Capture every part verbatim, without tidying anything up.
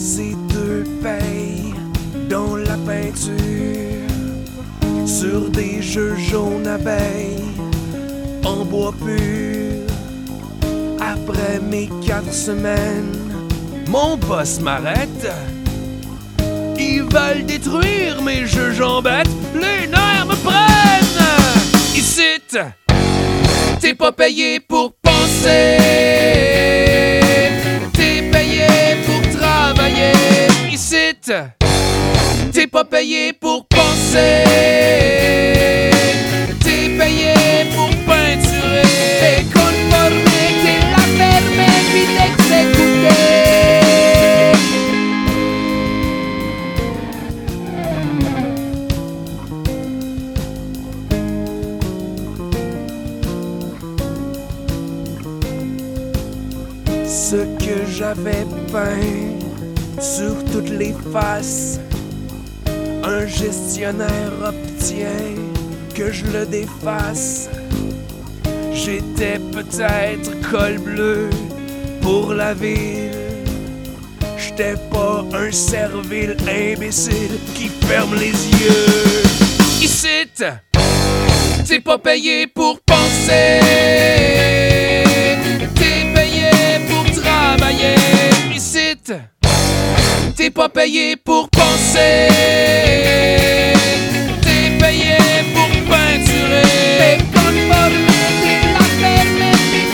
Ces deux payes dans la peinture sur des jeux jaunes abeilles en bois pur. Après mes quatre semaines, mon boss m'arrête. Ils veulent détruire mes jeux jambettes, les nerfs me prennent. Icite, t'es pas payé pour penser, t'es payé pour travailler. Icite, t'es pas payé pour penser, t'es payé pour peinturer. T'es conformé, t'es la ferme puis t'exécuter. Ce que j'avais peint sur toutes les faces, un gestionnaire obtient que je le déface. J'étais peut-être col bleu pour la ville. J'étais pas un servile imbécile qui ferme les yeux. Icite, t'es pas payé pour penser, t'es payé pour travailler. Icite, t'es pas payé pour penser, t'es payé pour peinturer. T'es conformé, t'es la ferme puis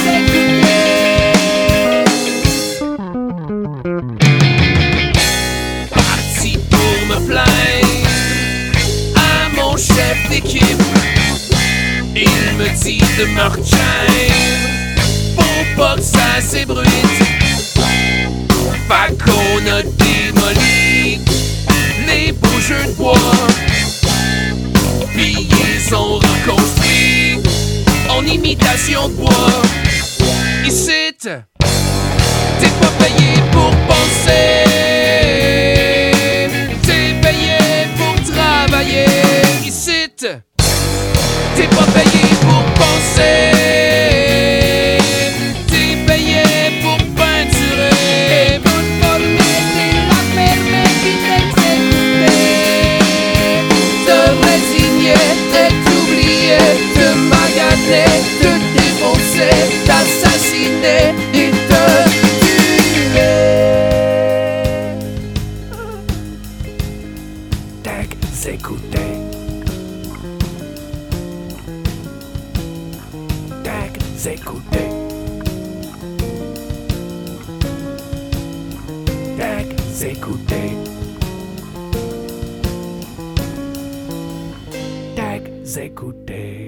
t'exécuter. Parti pour me plaindre à mon chef d'équipe. Il me dit de me retenir pour pas que ça s'ébruite. Fait qu'on a démoli les beaux jeux de bois, puis ils ont reconstruit en imitation de bois. Icite, t'es pas payé pour penser, t'es payé pour travailler. Icite, t'es pas payé pour penser, t'es payé pour peinturer. Te défoncer, t'assassiner et te tuer. T'exécuter. T'exécuter. T'exécuter. T'exécuter.